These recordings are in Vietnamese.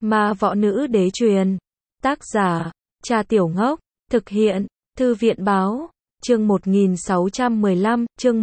Ma võ nữ đế truyền. Tác giả, Cha Tiểu Ngốc. Thực hiện, Thư viện báo. Chương 1615, chương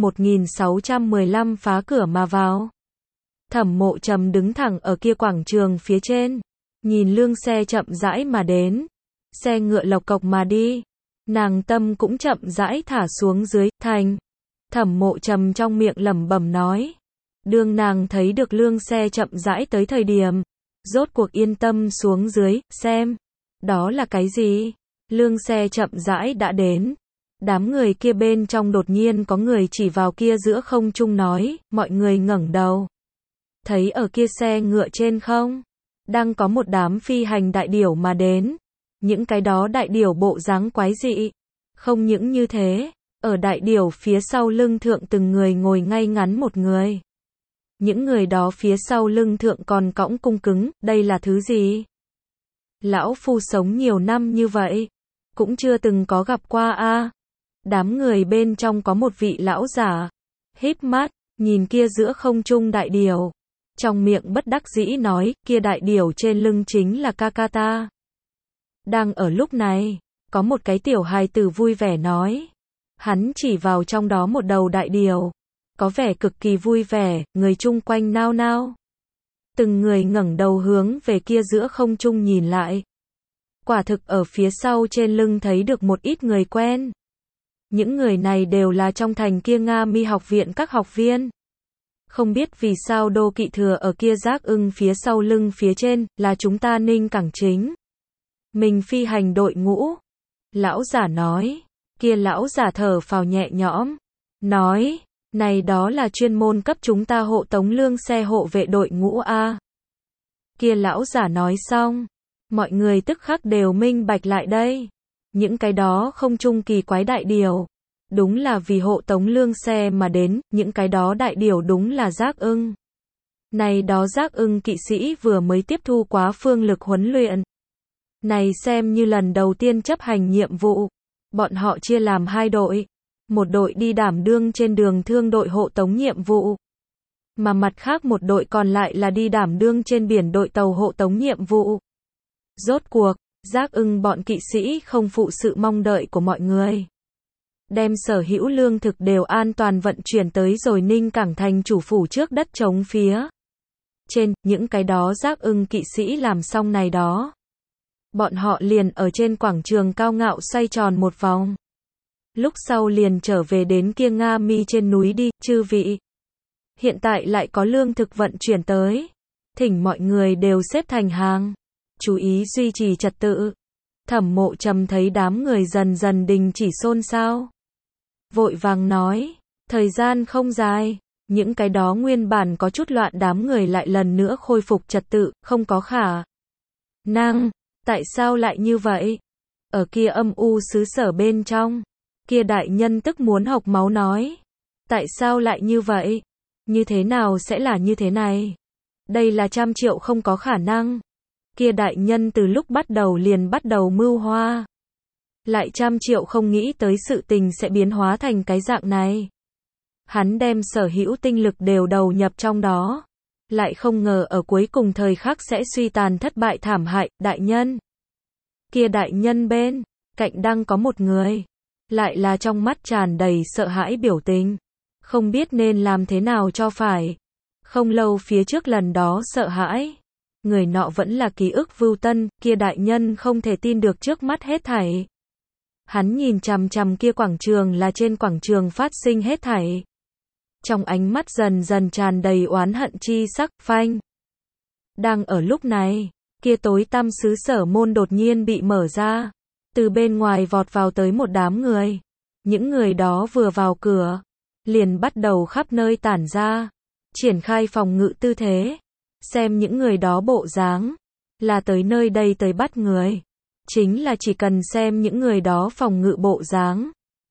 1615 phá cửa mà vào. Thẩm Mộ Trầm đứng thẳng ở kia quảng trường phía trên, nhìn lương xe chậm rãi mà đến, xe ngựa lộc cộc mà đi, nàng tâm cũng chậm rãi thả xuống dưới thành. Thẩm Mộ Trầm trong miệng lẩm bẩm nói, đương nàng thấy được lương xe chậm rãi tới thời điểm, rốt cuộc yên tâm xuống dưới, xem, đó là cái gì? Lương xe chậm rãi đã đến. Đám người kia bên trong đột nhiên có người chỉ vào kia giữa không trung nói, mọi người ngẩng đầu. Thấy ở kia xe ngựa trên không? Đang có một đám phi hành đại điểu mà đến. Những cái đó đại điểu bộ dáng quái dị. Không những như thế, ở đại điểu phía sau lưng thượng từng người ngồi ngay ngắn một người. Những người đó phía sau lưng thượng còn cõng cung cứng, đây là thứ gì? Lão phu sống nhiều năm như vậy, cũng chưa từng có gặp qua a. Đám người bên trong có một vị lão giả, híp mắt, nhìn kia giữa không trung đại điểu. Trong miệng bất đắc dĩ nói, kia đại điểu trên lưng chính là ca ca ta. Đang ở lúc này, có một cái tiểu hài tử vui vẻ nói. Hắn chỉ vào trong đó một đầu đại điểu, có vẻ cực kỳ vui vẻ, người chung quanh nao nao. Từng người ngẩng đầu hướng về kia giữa không trung nhìn lại. Quả thực ở phía sau trên lưng thấy được một ít người quen. Những người này đều là trong thành kia Nga Mi học viện các học viên. Không biết vì sao Đô Kỵ Thừa ở kia Giác Ưng phía sau lưng phía trên, là chúng ta Ninh Cảng chính. Mình phi hành đội ngũ. Lão giả nói, kia lão giả thở phào nhẹ nhõm. Nói, này đó là chuyên môn cấp chúng ta hộ tống lương xe hộ vệ đội ngũ A. Kia lão giả nói xong, mọi người tức khắc đều minh bạch lại đây. Những cái đó không trung kỳ quái đại điểu, đúng là vì hộ tống lương xe mà đến, những cái đó đại điểu đúng là Giác Ưng. Này đó Giác Ưng kỵ sĩ vừa mới tiếp thu quá phương lực huấn luyện. Này xem như lần đầu tiên chấp hành nhiệm vụ. Bọn họ chia làm hai đội. Một đội đi đảm đương trên đường thương đội hộ tống nhiệm vụ. Mà mặt khác một đội còn lại là đi đảm đương trên biển đội tàu hộ tống nhiệm vụ. Rốt cuộc, Giác Ưng bọn kỵ sĩ không phụ sự mong đợi của mọi người. Đem sở hữu lương thực đều an toàn vận chuyển tới rồi Ninh Cảng thành chủ phủ trước đất trống phía trên, những cái đó Giác Ưng kỵ sĩ làm xong này đó. Bọn họ liền ở trên quảng trường cao ngạo xoay tròn một vòng. Lúc sau liền trở về đến kia Nga Mi trên núi đi, chư vị. Hiện tại lại có lương thực vận chuyển tới. Thỉnh mọi người đều xếp thành hàng. Chú ý duy trì trật tự. Thẩm Mộ Trầm thấy đám người dần dần đình chỉ xôn xao. Vội vàng nói, thời gian không dài. Những cái đó nguyên bản có chút loạn đám người lại lần nữa khôi phục trật tự, không có khả năng. Tại sao lại như vậy? Ở kia âm u xứ sở bên trong, kia đại nhân tức muốn hộc máu nói. Tại sao lại như vậy? Như thế nào sẽ là như thế này? Đây là 100 triệu không có khả năng. Kia đại nhân từ lúc bắt đầu liền bắt đầu mưu hoa. Lại 100 triệu không nghĩ tới sự tình sẽ biến hóa thành cái dạng này. Hắn đem sở hữu tinh lực đều đầu nhập trong đó. Lại không ngờ ở cuối cùng thời khắc sẽ suy tàn thất bại thảm hại, đại nhân. Kia đại nhân bên cạnh đang có một người, lại là trong mắt tràn đầy sợ hãi biểu tình, không biết nên làm thế nào cho phải. Không lâu phía trước lần đó sợ hãi, người nọ vẫn là ký ức vưu tân, kia đại nhân không thể tin được trước mắt hết thảy. Hắn nhìn chằm chằm kia quảng trường là trên quảng trường phát sinh hết thảy. Trong ánh mắt dần dần tràn đầy oán hận chi sắc, phanh. Đang ở lúc này, kia tối tăm xứ sở môn đột nhiên bị mở ra. Từ bên ngoài vọt vào tới một đám người. Những người đó vừa vào cửa, liền bắt đầu khắp nơi tản ra. Triển khai phòng ngự tư thế. Xem những người đó bộ dáng, là tới nơi đây tới bắt người. Chính là chỉ cần xem những người đó phòng ngự bộ dáng.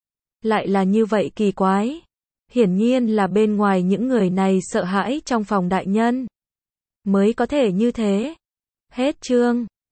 Lại là như vậy kỳ quái. Hiển nhiên là bên ngoài những người này sợ hãi trong phòng đại nhân. Mới có thể như thế. Hết chương.